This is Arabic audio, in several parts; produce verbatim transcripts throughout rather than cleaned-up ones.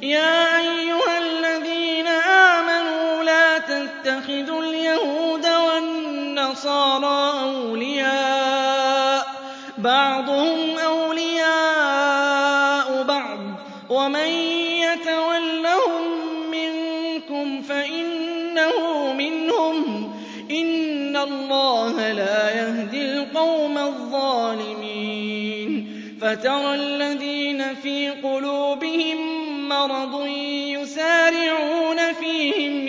يَا أَيُّهَا الَّذِينَ آمَنُوا لَا تَتَّخِذُوا الْيَهُودَ وَالنَّصَارَىٰ أَوْلِيَاءَ ۘ بَعْضُهُمْ أَوْلِيَاءُ بَعْضٍ ۚ وَمَن يَتَوَلَّهُم مِّنكُمْ فَإِنَّهُ مِنْهُمْ ۗ إِنَّ اللَّهَ لَا يَهْدِي الْقَوْمَ الظَّالِمِينَ. فَتَرَى الَّذِينَ فِي قُلُوبِهِم مَّرَضٌ يُسَارِعُونَ فِيهِمْ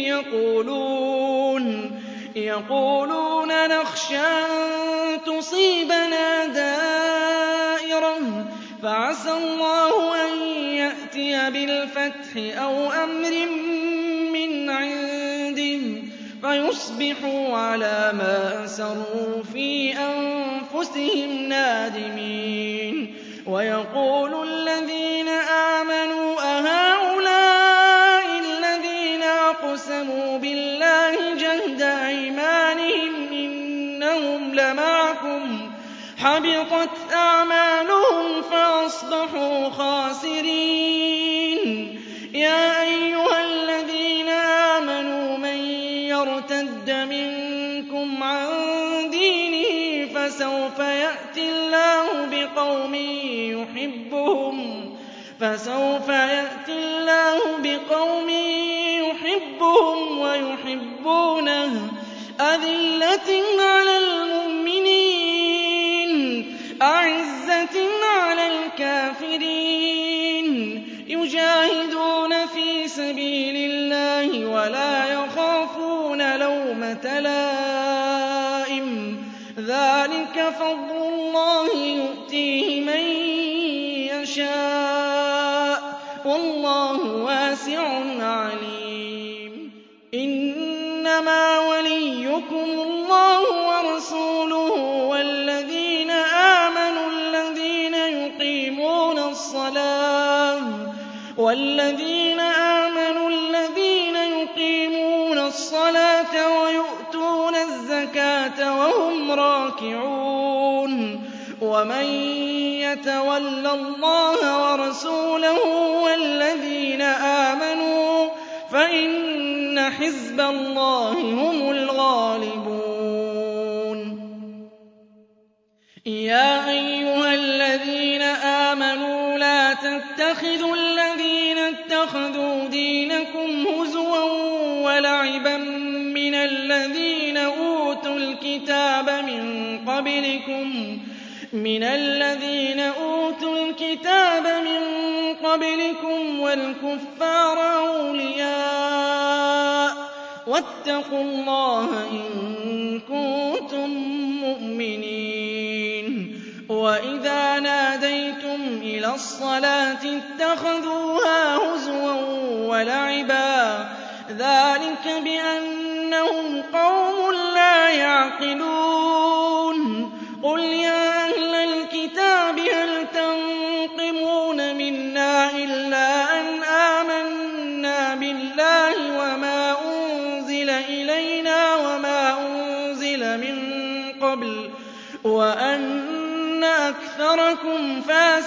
يَقُولُونَ نَخْشَىٰ أَن تُصِيبَنَا دَائِرَةٌ ۚ فَعَسَى اللَّهُ أَن يَأْتِيَ بِالْفَتْحِ أَوْ أَمْرٍ مِّنْ عِندِهِ فَيُصْبِحُوا عَلَىٰ مَا أَسَرُّوا فِي أَنفُسِهِمْ نَادِمِينَ. وَيَقُولُ الَّذِينَ آمَنُوا أَهَٰؤُلَاءِ الَّذِينَ أَقْسَمُوا بِاللَّهِ جَهْدَ أَيْمَانِهِمْ إِنَّهُمْ لَمَعَكُمْ ۚ حَبِطَتْ أَعْمَالُهُمْ فَأَصْبَحُوا خَاسِرِينَ. يَا أَيُّهَا الَّذِينَ آمَنُوا مَن يَرْتَدَّ مِنكُمْ عَن دِينِهِ فَسَوْفَ يَأْتِي اللَّهُ بِقَوْمٍ يُحِبُّهُمْ وَيُحِبُّونَهُ أَذِلَّةٍ عَلَى الْمُؤْمِنِينَ أَعِزَّةٍ عَلَى الْكَافِرِينَ يُجَاهِدُونَ فِي سَبِيلِ اللَّهِ وَلَا يَخَافُونَ لَوْمَةَ لَائِمٍ ۚ ذَٰلِكَ فَضْلُ اللَّهِ يُؤْتِيهِ مَن يَشَاءُ ۚ وَاللَّهُ وَاسِعٌ عَلِيمٌ. إِنَّمَا وَلِيُّكُمُ اللَّهُ وَرَسُولُهُ وَالَّذِينَ آمَنُوا الَّذِينَ يُقِيمُونَ الصَّلَاةَ وَيُؤْتُونَ الزَّكَاةَ وَهُمْ رَاكِعُونَ. وَمَن يَتَوَلَّ اللَّهَ وَرَسُولَهُ وَالَّذِينَ آمَنُوا فَإِنَّ حِزْبَ اللَّهِ هُمُ الْغَالِبُونَ. يَا أَيُّهَا الَّذِينَ آمَنُوا لَا تَتَّخِذُوا الَّذِينَ اتَّخَذُوا دِينَكُمْ هُزُوًا وَلَعِبًا مِّنَ الَّذِينَ أُوتُوا الْكِتَابَ مِن قَبْلِكُمْ وَالْكُفَّارَ أَوْلِيَاءَ ۚ وَاتَّقُوا اللَّهَ إِن كُنتُم مُّؤْمِنِينَ. وَإِذَا نَادَيْتُمْ إِلَى الصَّلَاةِ اتَّخَذُوهَا هُزُوًا وَلَعِبًا ۚ ذَٰلِكَ بِأَنَّهُمْ قَوْمٌ لَّا يَعْقِلُونَ. قُلْ يَا أَهْلَ الْكِتَابِ هَلْ تَنقِمُونَ مِنَّا إِلَّا أَنْ آمَنَّا بِاللَّهِ وَمَا أُنزِلَ إِلَيْنَا وَمَا أُنزِلَ مِن قَبْلُ وَأَنَّ أَكْثَرَكُمْ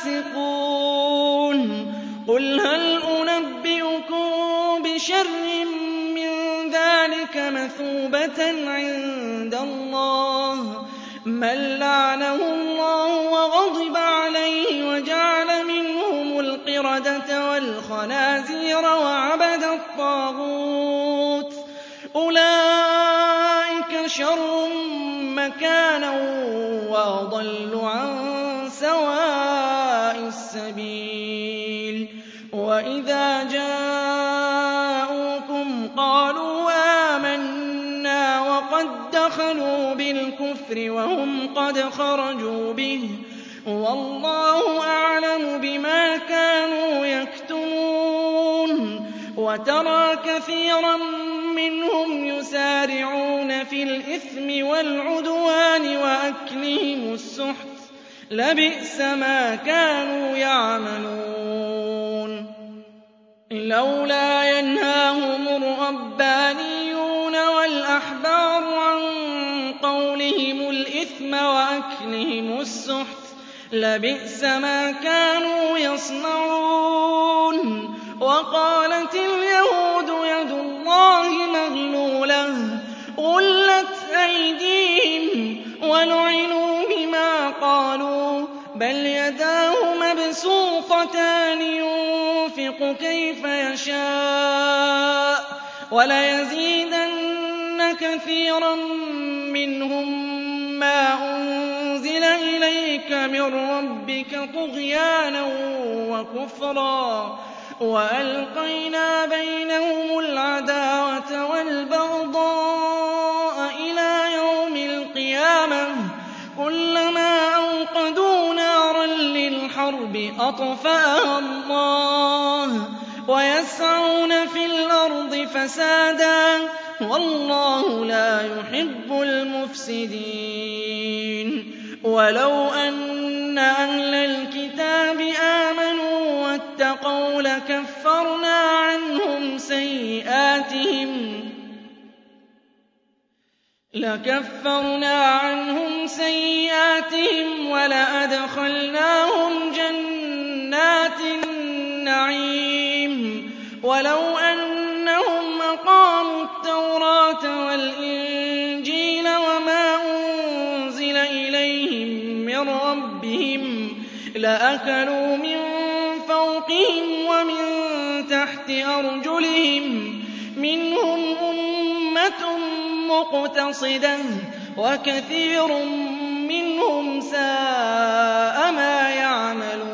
فَاسِقُونَ. قُلْ هَلْ أُنَبِّئُكُم بِشَرٍّ مِّن ذَٰلِكَ مَثُوبَةً عِندَ اللَّهِ مَن لَّعَنَهُ اللَّهُ وَغَضِبَ عَلَيْهِ وَجَعَلَ مِنْهُمُ الْقِرَدَةَ وَالْخَنَازِيرَ وَعَبَدَ الطَّاغُوتَ ۚ أُولَٰئِكَ شَرٌّ مَّكَانًا وَأَضَلُّ عَن سَوَاءِ السَّبِيلِ. وَإِذَا جَاءُوكُمْ قَالُوا آمَنَّا وَقَد دَّخَلُوا بِالْكُفْرِ وَهُمْ قَدْ خَرَجُوا بِهِ ۚ وَاللَّهُ أَعْلَمُ بِمَا كَانُوا يَكْتُمُونَ. وَتَرَىٰ كَثِيرًا مِّنْهُمْ يُسَارِعُونَ فِي الْإِثْمِ وَالْعُدْوَانِ وَأَكْلِهِمُ السُّحْتَ ۚ لَبِئْسَ مَا كَانُوا يَعْمَلُونَ. لَوْلَا يَنْهَاهُمُ الرَّبَّانِيُّونَ وَالْأَحْبَارُ عَن قَوْلِهِمُ الْإِثْمَ وَأَكْلِهِمُ السُّحْتَ ۚ لَبِئْسَ مَا كَانُوا يَصْنَعُونَ. وقالت اليهود يد الله مغلولة غلت أيديهم ولعنوا بما قالوا بل يداه مبسوطتان ينفق كيف يشاء وليزيدن كثيرا منهم ما أنزل إليك من ربك طغيانا وكفرا وألقينا بينهم العداوة والبغضاء إلى يوم القيامة كلما أوقدوا نارا للحرب أطفأها الله ويسعون في الأرض فسادا والله لا يحب المفسدين ولو أن أهل الكتاب آمنوا واتقوا لكفرنا عنهم سيئاتهم لكفرنا عنهم سيئاتهم ولأدخلناهم جنات النعيم ولو أنهم أقاموا التوراة والإنجيل وما أنزل إليهم من ربهم لأكلوا من فوقهم ومن تحت أرجلهم منهم أمة مقتصدة وكثير منهم ساء ما يعملون